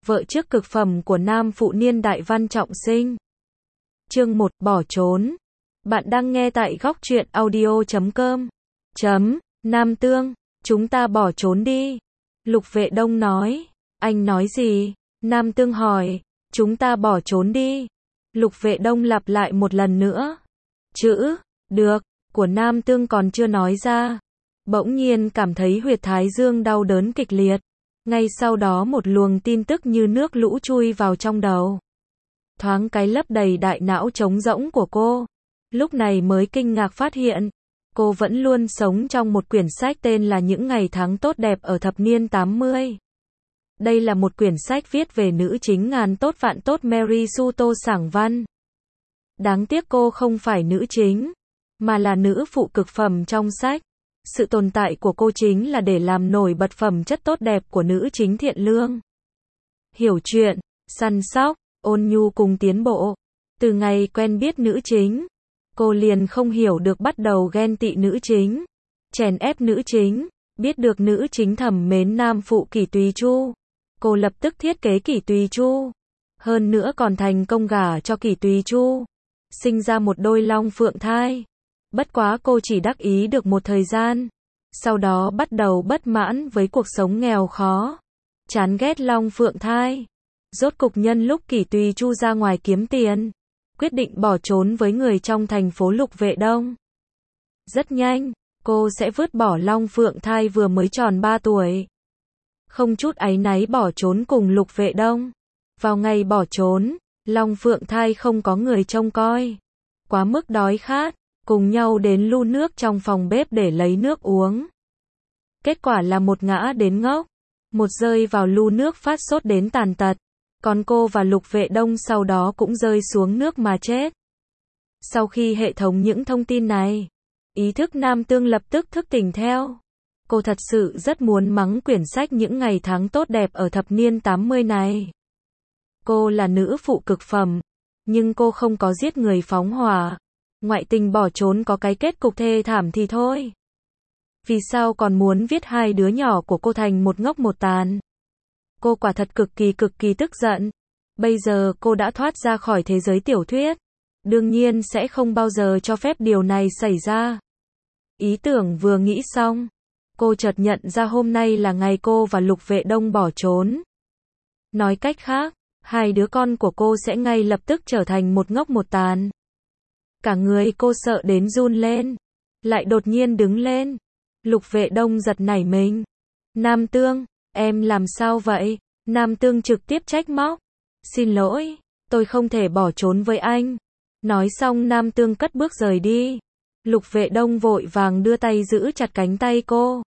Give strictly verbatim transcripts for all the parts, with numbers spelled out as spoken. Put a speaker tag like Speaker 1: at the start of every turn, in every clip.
Speaker 1: vợ trước cực phẩm của nam phụ niên đại Văn Trọng Sinh. Chương một, bỏ trốn. Bạn đang nghe tại góc truyện audio chấm com. Chấm, Nam Tương, chúng ta bỏ trốn đi. Lục Vệ Đông nói. Anh nói gì? Nam Tương hỏi. Chúng ta bỏ trốn đi. Lục Vệ Đông lặp lại một lần nữa. Chữ, được, của Nam Tương còn chưa nói ra. Bỗng nhiên cảm thấy huyệt thái dương đau đớn kịch liệt. Ngay sau đó một luồng tin tức như nước lũ chui vào trong đầu. Thoáng cái lấp đầy đại não trống rỗng của cô. Lúc này mới kinh ngạc phát hiện, cô vẫn luôn sống trong một quyển sách tên là Những Ngày Tháng Tốt Đẹp ở Thập Niên tám mươi. Đây là một quyển sách viết về nữ chính ngàn tốt vạn tốt Mary Sue Tô Sảng Văn. Đáng tiếc cô không phải nữ chính, mà là nữ phụ cực phẩm trong sách. Sự tồn tại của cô chính là để làm nổi bật phẩm chất tốt đẹp của nữ chính thiện lương, hiểu chuyện, săn sóc, ôn nhu cùng tiến bộ. Từ ngày quen biết nữ chính, cô liền không hiểu được bắt đầu ghen tị nữ chính, chèn ép nữ chính. Biết được nữ chính thầm mến nam phụ Kỷ Tùy Chu, cô lập tức thiết kế Kỷ Tùy Chu, hơn nữa còn thành công gả cho Kỷ Tùy Chu, sinh ra một đôi long phượng thai. Bất quá cô chỉ đắc ý được một thời gian, sau đó bắt đầu bất mãn với cuộc sống nghèo khó, chán ghét long phượng thai. Rốt cục nhân lúc Kỷ Tùy Chu ra ngoài kiếm tiền, quyết định bỏ trốn với người trong thành phố Lục Vệ Đông. Rất nhanh, cô sẽ vứt bỏ long phượng thai vừa mới tròn ba tuổi. Không chút áy náy bỏ trốn cùng Lục Vệ Đông. Vào ngày bỏ trốn, long phượng thai không có người trông coi, quá mức đói khát, cùng nhau đến lu nước trong phòng bếp để lấy nước uống. Kết quả là một ngã đến ngốc, một rơi vào lu nước phát sốt đến tàn tật, còn cô và Lục Vệ Đông sau đó cũng rơi xuống nước mà chết. Sau khi hệ thống những thông tin này, ý thức Nam Tương lập tức thức tỉnh theo. Cô thật sự rất muốn mắng quyển sách Những Ngày Tháng Tốt Đẹp ở Thập Niên tám mươi này. Cô là nữ phụ cực phẩm, nhưng cô không có giết người phóng hỏa. Ngoại tình bỏ trốn có cái kết cục thê thảm thì thôi. Vì sao còn muốn viết hai đứa nhỏ của cô thành một ngốc một tàn? Cô quả thật cực kỳ cực kỳ tức giận. Bây giờ cô đã thoát ra khỏi thế giới tiểu thuyết, đương nhiên sẽ không bao giờ cho phép điều này xảy ra. Ý tưởng vừa nghĩ xong, cô chợt nhận ra hôm nay là ngày cô và Lục Vệ Đông bỏ trốn. Nói cách khác, hai đứa con của cô sẽ ngay lập tức trở thành một ngốc một tàn. Cả người cô sợ đến run lên, lại đột nhiên đứng lên. Lục Vệ Đông giật nảy mình. Nam Tương, em làm sao vậy? Nam Tương trực tiếp trách móc. Xin lỗi, tôi không thể bỏ trốn với anh. Nói xong Nam Tương cất bước rời đi. Lục Vệ Đông vội vàng đưa tay giữ chặt cánh tay cô.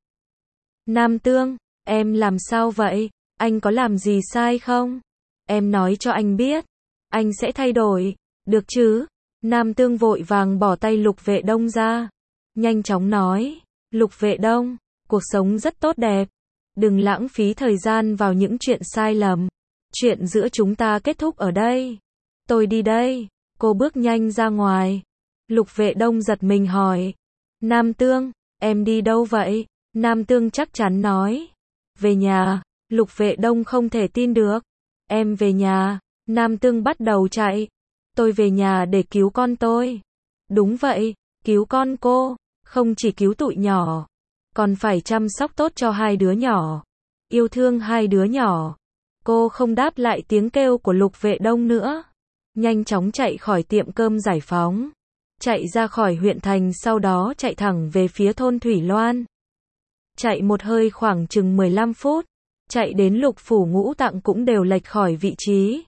Speaker 1: Nam Tương, em làm sao vậy? Anh có làm gì sai không? Em nói cho anh biết, anh sẽ thay đổi, được chứ? Nam Tương vội vàng bỏ tay Lục Vệ Đông ra, nhanh chóng nói. Lục Vệ Đông, cuộc sống rất tốt đẹp, đừng lãng phí thời gian vào những chuyện sai lầm. Chuyện giữa chúng ta kết thúc ở đây. Tôi đi đây. Cô bước nhanh ra ngoài. Lục Vệ Đông giật mình hỏi. Nam Tương, em đi đâu vậy? Nam Tương chắc chắn nói. Về nhà. Lục Vệ Đông không thể tin được. Em về nhà. Nam Tương bắt đầu chạy. Tôi về nhà để cứu con tôi. Đúng vậy, cứu con cô. Không chỉ cứu tụi nhỏ, còn phải chăm sóc tốt cho hai đứa nhỏ, yêu thương hai đứa nhỏ. Cô không đáp lại tiếng kêu của Lục Vệ Đông nữa, nhanh chóng chạy khỏi tiệm cơm Giải Phóng, chạy ra khỏi huyện thành, sau đó chạy thẳng về phía thôn Thủy Loan. Chạy một hơi khoảng chừng mười lăm phút, chạy đến Lục Phủ Ngũ Tạng cũng đều lệch khỏi vị trí.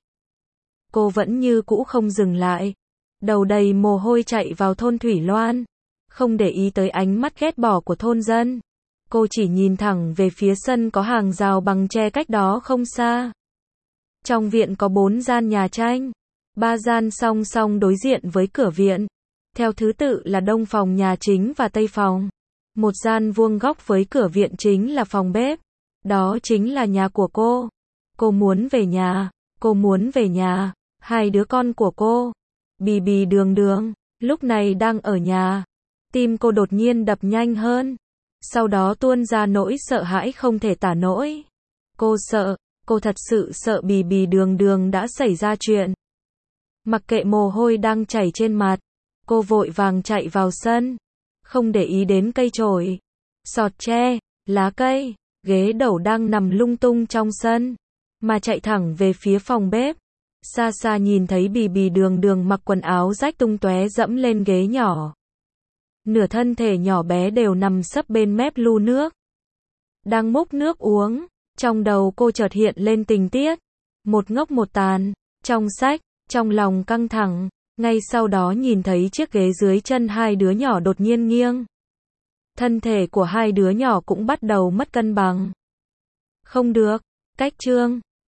Speaker 1: Cô vẫn như cũ không dừng lại, đầu đầy mồ hôi chạy vào thôn Thủy Loan, không để ý tới ánh mắt ghét bỏ của thôn dân. Cô chỉ nhìn thẳng về phía sân có hàng rào bằng tre cách đó không xa. Trong viện có bốn gian nhà tranh, ba gian song song đối diện với cửa viện, theo thứ tự là đông phòng nhà chính và tây phòng. Một gian vuông góc với cửa viện chính là phòng bếp, đó chính là nhà của cô. Cô muốn về nhà, cô muốn về nhà. Hai đứa con của cô, Bì Bì Đường Đường, lúc này đang ở nhà. Tim cô đột nhiên đập nhanh hơn, sau đó tuôn ra nỗi sợ hãi không thể tả nổi. Cô sợ, cô Cô thật sự sợ Bì Bì Đường Đường đã xảy ra chuyện. Mặc kệ mồ hôi đang chảy trên mặt, cô vội vàng chạy vào sân, không để ý đến cây chổi, sọt tre, lá cây, ghế đẩu đang nằm lung tung trong sân, mà chạy thẳng về phía phòng bếp. Xa xa nhìn thấy Bì Bì Đường Đường mặc quần áo rách tung tóe dẫm lên ghế nhỏ. Nửa thân thể nhỏ bé đều nằm sấp bên mép lu nước. Đang múc nước uống, trong đầu cô chợt hiện lên tình tiết. Một ngốc một tàn, trong sách, trong lòng căng thẳng, ngay sau đó nhìn thấy chiếc ghế dưới chân hai đứa nhỏ đột nhiên nghiêng. Thân thể của hai đứa nhỏ cũng bắt đầu mất cân bằng. Không được, cách chương.